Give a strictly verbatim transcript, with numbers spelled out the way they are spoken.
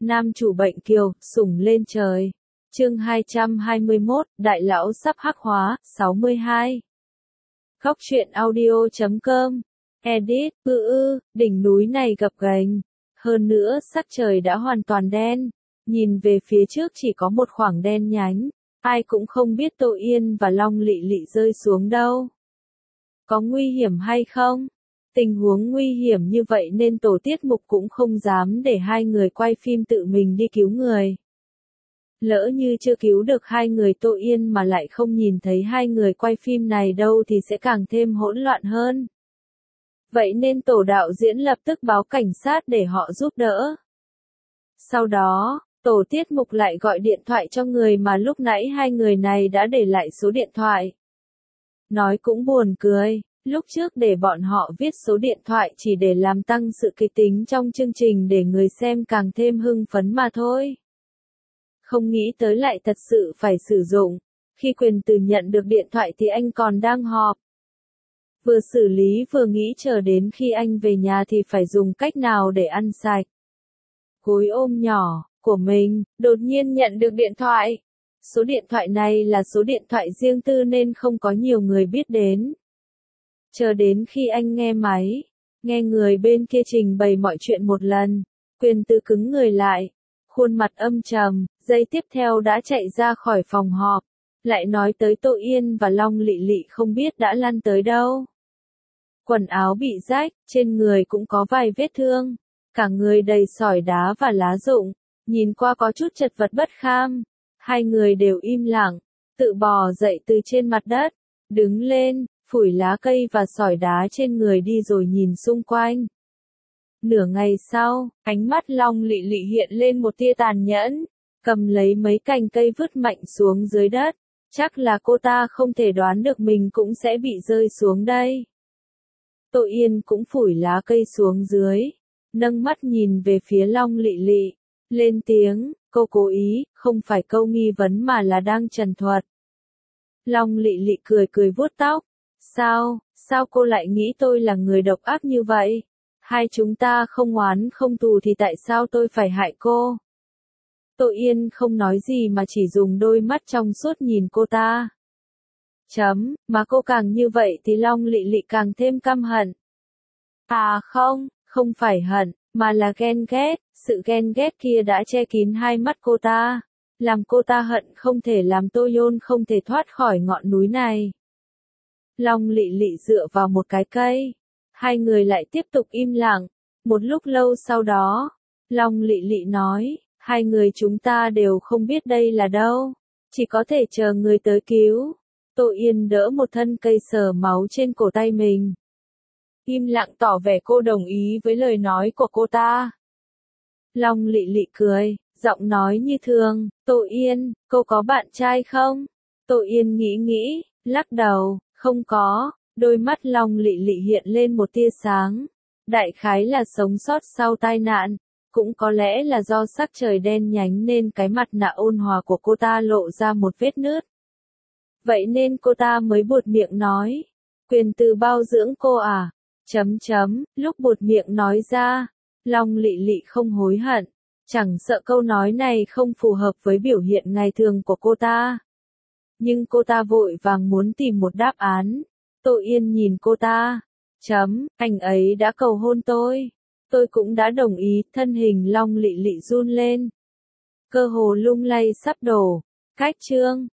Nam chủ bệnh kiều, sủng lên trời. Chương hai trăm hai mươi mốt, đại lão sắp hắc hóa, sáu mươi hai. Góc truyện audio chấm com. Edit, ư ư, đỉnh núi này gập ghềnh. Hơn nữa sắc trời đã hoàn toàn đen. Nhìn về phía trước chỉ có một khoảng đen nhánh. Ai cũng không biết Tô Yên và Long Lị Lị rơi xuống đâu. Có nguy hiểm hay không? Tình huống nguy hiểm như vậy nên tổ tiết mục cũng không dám để hai người quay phim tự mình đi cứu người. Lỡ như chưa cứu được hai người Tô Yên mà lại không nhìn thấy hai người quay phim này đâu thì sẽ càng thêm hỗn loạn hơn. Vậy nên tổ đạo diễn lập tức báo cảnh sát để họ giúp đỡ. Sau đó, tổ tiết mục lại gọi điện thoại cho người mà lúc nãy hai người này đã để lại số điện thoại. Nói cũng buồn cười. Lúc trước để bọn họ viết số điện thoại chỉ để làm tăng sự kịch tính trong chương trình để người xem càng thêm hưng phấn mà thôi. Không nghĩ tới lại thật sự phải sử dụng. Khi Quyền Từ nhận được điện thoại thì anh còn đang họp. Vừa xử lý vừa nghĩ chờ đến khi anh về nhà thì phải dùng cách nào để ăn sạch. Gối ôm nhỏ của mình, đột nhiên nhận được điện thoại. Số điện thoại này là số điện thoại riêng tư nên không có nhiều người biết đến. Chờ đến khi anh nghe máy, nghe người bên kia trình bày mọi chuyện một lần, Quyền Từ cứng người lại, khuôn mặt âm trầm, giây tiếp theo đã chạy ra khỏi phòng họp, lại nói tới Tô Yên và Long Lị Lị không biết đã lăn tới đâu. Quần áo bị rách, trên người cũng có vài vết thương, cả người đầy sỏi đá và lá rụng, nhìn qua có chút chật vật bất kham. Hai người đều im lặng, tự bò dậy từ trên mặt đất, đứng lên, phủi lá cây và sỏi đá trên người đi rồi nhìn xung quanh. Nửa ngày sau, ánh mắt Long Lị Lị hiện lên một tia tàn nhẫn, cầm lấy mấy cành cây vứt mạnh xuống dưới đất. Chắc là cô ta không thể đoán được mình cũng sẽ bị rơi xuống đây. Tô Yên cũng phủi lá cây xuống dưới, nâng mắt nhìn về phía Long Lị Lị, lên tiếng, cô cố ý, không phải câu nghi vấn mà là đang trần thuật. Long Lị Lị cười cười vuốt tóc. Sao, sao cô lại nghĩ tôi là người độc ác như vậy? Hai chúng ta không oán không thù thì tại sao tôi phải hại cô? Tô Yên không nói gì mà chỉ dùng đôi mắt trong suốt nhìn cô ta. Chấm, mà cô càng như vậy thì Long Lị Lị càng thêm căm hận. À không, không phải hận, mà là ghen ghét, sự ghen ghét kia đã che kín hai mắt cô ta, làm cô ta hận không thể làm Tô Yôn không thể thoát khỏi ngọn núi này. Long Lị Lị dựa vào một cái cây. Hai người lại tiếp tục im lặng. Một lúc lâu sau đó, Long Lị Lị nói, hai người chúng ta đều không biết đây là đâu. Chỉ có thể chờ người tới cứu. Tô Yên đỡ một thân cây sờ máu trên cổ tay mình. Im lặng tỏ vẻ cô đồng ý với lời nói của cô ta. Long Lị Lị cười, giọng nói như thường, Tô Yên, cô có bạn trai không? Tô Yên nghĩ nghĩ, lắc đầu. Không có, đôi mắt Long Lị Lị hiện lên một tia sáng. Đại khái là sống sót sau tai nạn, cũng có lẽ là do sắc trời đen nhánh nên cái mặt nạ ôn hòa của cô ta lộ ra một vết nứt. Vậy nên cô ta mới buột miệng nói, Quyền Từ bao dưỡng cô à? Chấm chấm, lúc buột miệng nói ra, Long Lị Lị không hối hận, chẳng sợ câu nói này không phù hợp với biểu hiện ngày thường của cô ta. Nhưng cô ta vội vàng muốn tìm một đáp án. Tô Yên nhìn cô ta. Chấm, anh ấy đã cầu hôn tôi. Tôi cũng đã đồng ý, thân hình Long Lị Lị run lên. Cơ hồ lung lay sắp đổ. Cách chương.